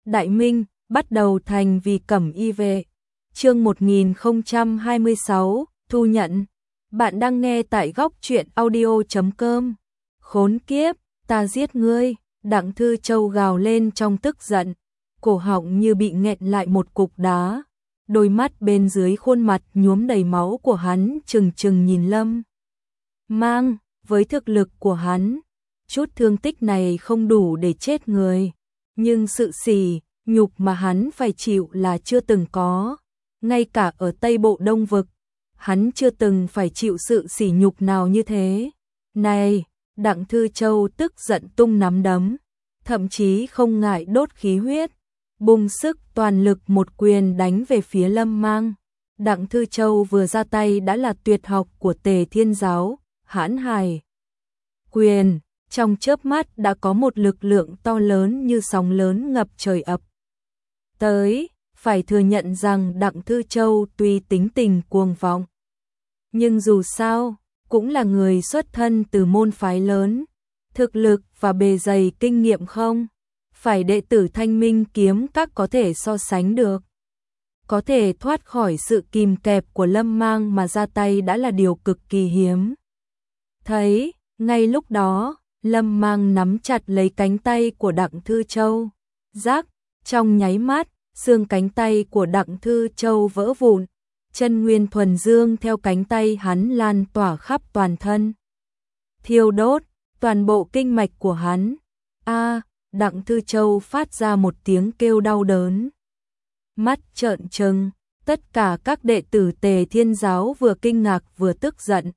Đại Minh, bắt đầu thành vì cẩm y vệ. Chương 1026, thu nhận. Bạn đang nghe tại góc truyện audio.com. Khốn kiếp, ta giết ngươi, Đặng Thư Châu gào lên trong tức giận, cổ họng như bị nghẹn lại một cục đá. Đôi mắt bên dưới khuôn mặt nhuốm đầy máu của hắn trừng trừng nhìn Lâm Mang, với thực lực của hắn, chút thương tích này không đủ để chết người, nhưng sự sỉ nhục mà hắn phải chịu là chưa từng có. Ngay cả ở Tây Bộ Đông Vực, hắn chưa từng phải chịu sự sỉ nhục nào như thế. Này, Đặng Thư Châu tức giận tung nắm đấm, thậm chí không ngại đốt khí huyết, bùng sức toàn lực một quyền đánh về phía Lâm Mang. Đặng Thư Châu vừa ra tay đã là tuyệt học của Tề Thiên Giáo, Hãn Hải Quyền, trong chớp mắt đã có một lực lượng to lớn như sóng lớn ngập trời ập tới. Phải thừa nhận rằng Đặng Thư Châu tuy tính tình cuồng vọng, nhưng dù sao cũng là người xuất thân từ môn phái lớn, thực lực và bề dày kinh nghiệm không phải đệ tử Thanh Minh kiếm các có thể so sánh được. Có thể thoát khỏi sự kìm kẹp của Lâm Mang mà ra tay đã là điều cực kỳ hiếm thấy. Ngay lúc đó, Lâm Mang nắm chặt lấy cánh tay của Đặng Thư Châu, rắc, trong nháy mắt, xương cánh tay của Đặng Thư Châu vỡ vụn, chân nguyên thuần dương theo cánh tay hắn lan tỏa khắp toàn thân, thiêu đốt toàn bộ kinh mạch của hắn. Đặng Thư Châu phát ra một tiếng kêu đau đớn, mắt trợn trừng. Tất cả các đệ tử Tề Thiên Giáo vừa kinh ngạc vừa tức giận,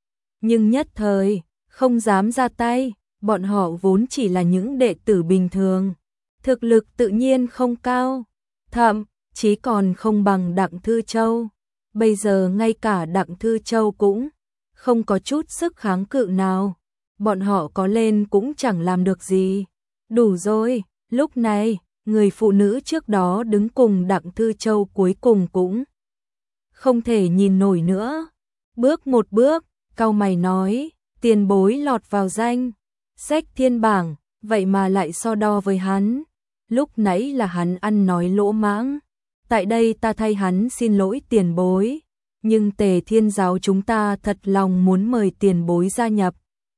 nhưng nhất thời không dám ra tay. Bọn họ vốn chỉ là những đệ tử bình thường, thực lực tự nhiên không cao, thậm chí còn không bằng Đặng Thư Châu. Bây giờ ngay cả Đặng Thư Châu cũng không có chút sức kháng cự nào, bọn họ có lên cũng chẳng làm được gì. Đủ rồi, lúc này, người phụ nữ trước đó đứng cùng Đặng Thư Châu cuối cùng cũng không thể nhìn nổi nữa. Bước một bước, cau mày nói, tiền bối lọt vào danh sách thiên bảng, vậy mà lại so đo với hắn. Lúc nãy là hắn ăn nói lỗ mãng, tại đây ta thay hắn xin lỗi tiền bối, nhưng Tề Thiên Giáo chúng ta thật lòng muốn mời tiền bối gia nhập.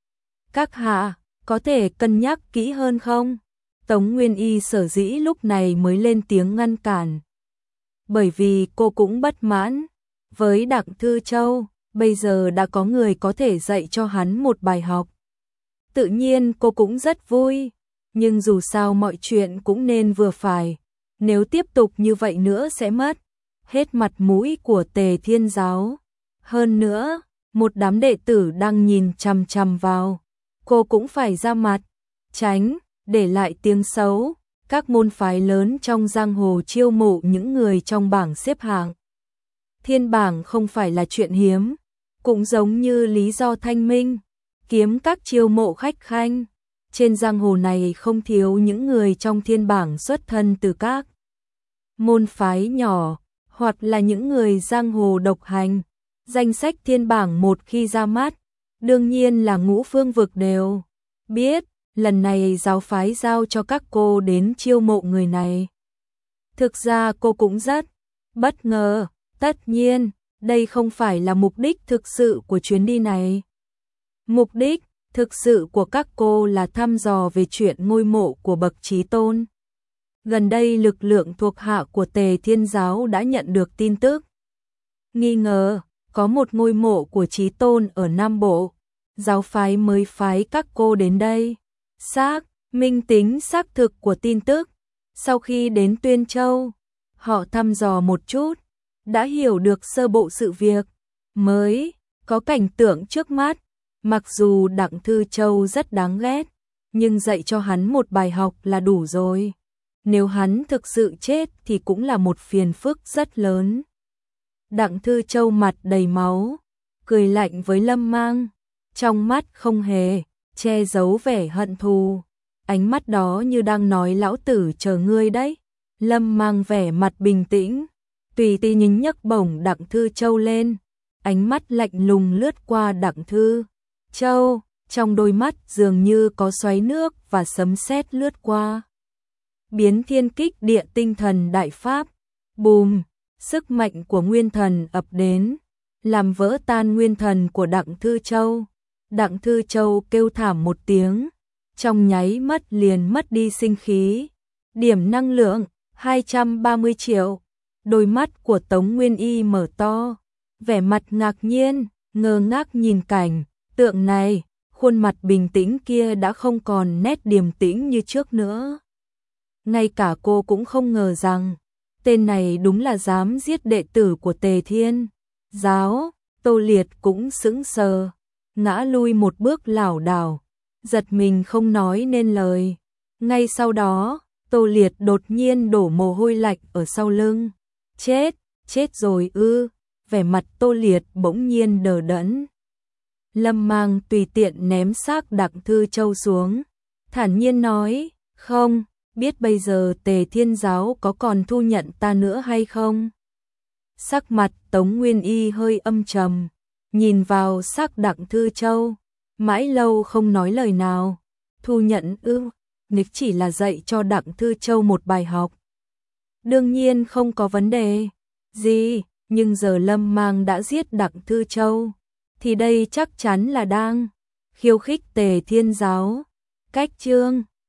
Các hạ, có thể cân nhắc kỹ hơn không? Tống Nguyên Y sở dĩ lúc này mới lên tiếng ngăn cản, bởi vì cô cũng bất mãn với Đặng Thư Châu, bây giờ đã có người có thể dạy cho hắn một bài học. Tự nhiên cô cũng rất vui, nhưng dù sao mọi chuyện cũng nên vừa phải, nếu tiếp tục như vậy nữa sẽ mất hết mặt mũi của Tề Thiên Giáo. Hơn nữa, một đám đệ tử đang nhìn chằm chằm vào, cô cũng phải ra mặt, tránh để lại tiếng xấu. Các môn phái lớn trong giang hồ chiêu mộ những người trong bảng xếp hạng thiên bảng không phải là chuyện hiếm, cũng giống như lý do Thanh Minh kiếm các chiêu mộ khách khanh. Trên giang hồ này không thiếu những người trong thiên bảng xuất thân từ các môn phái nhỏ, hoặc là những người giang hồ độc hành. Danh sách thiên bảng một khi ra mắt, đương nhiên là ngũ phương vực đều biết. Lần này giáo phái giao cho các cô đến chiêu mộ người này, thực ra cô cũng rất bất ngờ. Tất nhiên, đây không phải là mục đích thực sự của chuyến đi này. Mục đích thực sự của các cô là thăm dò về chuyện ngôi mộ của bậc chí tôn. Gần đây lực lượng thuộc hạ của Tề Thiên Giáo đã nhận được tin tức, nghi ngờ có một ngôi mộ của chí tôn ở Nam Bộ. Giáo phái mới phái các cô đến đây xác minh tính xác thực của tin tức. Sau khi đến Tuyên Châu, họ thăm dò một chút, đã hiểu được sơ bộ sự việc, mới có cảnh tượng trước mắt. Mặc dù Đặng Thư Châu rất đáng ghét, nhưng dạy cho hắn một bài học là đủ rồi. Nếu hắn thực sự chết thì cũng là một phiền phức rất lớn. Đặng Thư Châu mặt đầy máu, cười lạnh với Lâm Mang, trong mắt không hề che giấu vẻ hận thù. Ánh mắt đó như đang nói lão tử chờ ngươi đấy. Lâm Mang vẻ mặt bình tĩnh, tùy tí nhính nhấc bổng Đặng Thư Châu lên, ánh mắt lạnh lùng lướt qua Đặng Thư Châu, trong đôi mắt dường như có xoáy nước và sấm sét lướt qua. biến thiên kích địa tinh thần đại pháp. Bùm, sức mạnh của nguyên thần ập đến, làm vỡ tan nguyên thần của Đặng Thư Châu. Đặng Thư Châu kêu thảm một tiếng, trong nháy mắt liền mất đi sinh khí. Điểm năng lượng 230 triệu. Đôi mắt của Tống Nguyên Y mở to, vẻ mặt ngạc nhiên, ngơ ngác nhìn cảnh tượng này, khuôn mặt bình tĩnh kia đã không còn nét điềm tĩnh như trước nữa. Ngay cả cô cũng không ngờ rằng tên này đúng là dám giết đệ tử của Tề Thiên Giáo. Tô Liệt cũng sững sờ, ngã lui một bước lảo đảo, giật mình không nói nên lời. Ngay sau đó, Tô Liệt đột nhiên đổ mồ hôi lạnh ở sau lưng. Chết rồi ư? Vẻ mặt Tô Liệt bỗng nhiên đờ đẫn. Lâm Mang tùy tiện ném xác Đặng Thư Châu xuống, thản nhiên nói, không, biết bây giờ Tề Thiên Giáo có còn thu nhận ta nữa hay không? Sắc mặt Tống Nguyên Y hơi âm trầm, nhìn vào xác Đặng Thư Châu, mãi lâu không nói lời nào. Thu nhận ư? Nịch chỉ là dạy cho Đặng Thư Châu một bài học. Đương nhiên không có vấn đề gì, nhưng giờ Lâm Mang đã giết Đặng Thư Châu, thì đây chắc chắn là đang khiêu khích Tề Thiên Giáo. Cách chương